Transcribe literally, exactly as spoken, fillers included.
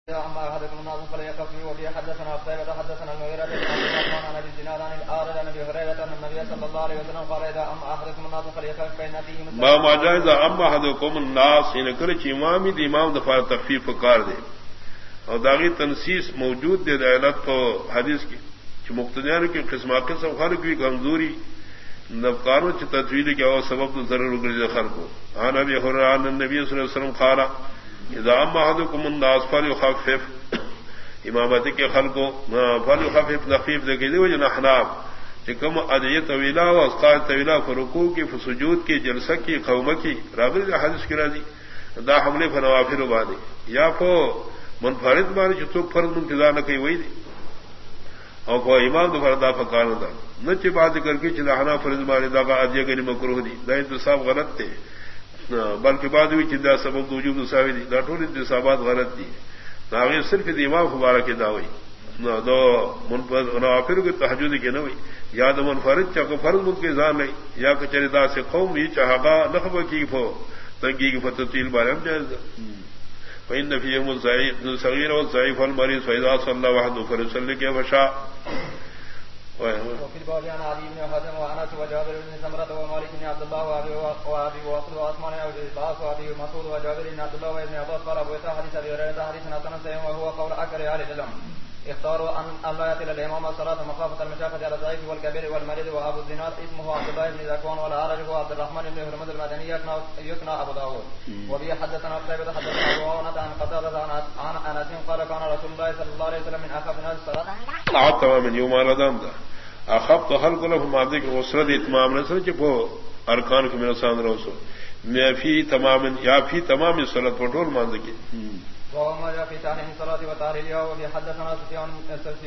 أما أحدكم الناس فليقف فيه وبه حدثنا قتيبة حدثنا المغيرة بن عبد الرحمن عن أبي الزناد عن الأعرج عن أبي هريرة أن النبي صلى الله عليه وسلم قال إذا أما أحدكم الناس فليقف فإن فيهم ما ما جاء إذا أما أحدكم الناس إن كرچ امام دی امام دفع تخفیف کار دے اور داغی تنسیس موجود دے دعلت تو حدیث کی کہ مقتدیان کی قسم قسم خلق کی کمزوری نفکاروں چ تطویل کیا وہ سبب تو ضرور گرج خلق کو عن ابي هريره عن النبي صلى الله عليه وسلم قال اذا اما احدكم الناس فليخفف امامت کے خلقوں فليخفف تخفیف دے کے وجہ احناف کہ کم ادعیہ طویلہ و اسقاط طویلہ فرکوع کی سجود کی جلسہ کی قومہ کی راغب حدیث کی راضی دا حملے فنوافل بعد یا فو منفرد ماری جو تو فرض انتظار نہ کئی وہی دی اور کو امام دو فردا فقال دا نچ بات کر کے چلانا فرض ماری دا کا ادعیہ گنی مکروہ دی دا انتصاب غلط تھے بلکہ بعد بھی چندہ سبب وجوب مساوی دی دا ٹول انتصابات غلط دی ناغیر صرف امام مبارک داوئی نہ دو منفرد کے تہجد کے نہ ہوئی یا تو منفرد چاہ کو فرض ملک کے زان نہیں یا کچریدا سے قوم یہ چاہا نخب کی فو تنگی کی فتیل بارے ہم جائز فإن فيهم الصغير والضعيف والمريض فإذا صلى وحده فليصلي كيف شاء. وفي الباب عن علي بن حاتم وأنس وجابر بن سمرة ومالك بن عبد الله وأبي وأبي وأخذ وعثمان بن العاص وأبي مسعود وجابر بن عبد الله وابن عباس قال أبو إسحاق حديث أبي هريرة حديث حسن صحيح وهو قول أكثر أهل العلم اختاروا أن لا يطيل الإمام الصلاة مخافة المشقة على الضعيف والكبير والمريض وأبو الزناد اسمه عبد الله بن ذكوان والأعرج هو عبد الرحمن بن هرمز المدني يكنى أبو داود وبه حدثنا قتيبة حدثنا أبو عوانة عن قتادة عن أنس قال كان رسول الله صلى الله عليه وسلم من أخف الناس الصلاة عطوا من يوم الأدام ده أخف خلق له مادك وصلة إتمام نسل جبه أركان من السان رسول ما في تمام يا في تمام الصلاة وطول مادك وما جاء في تعليم الصلاة وتعليلها وبه حدثنا سفيان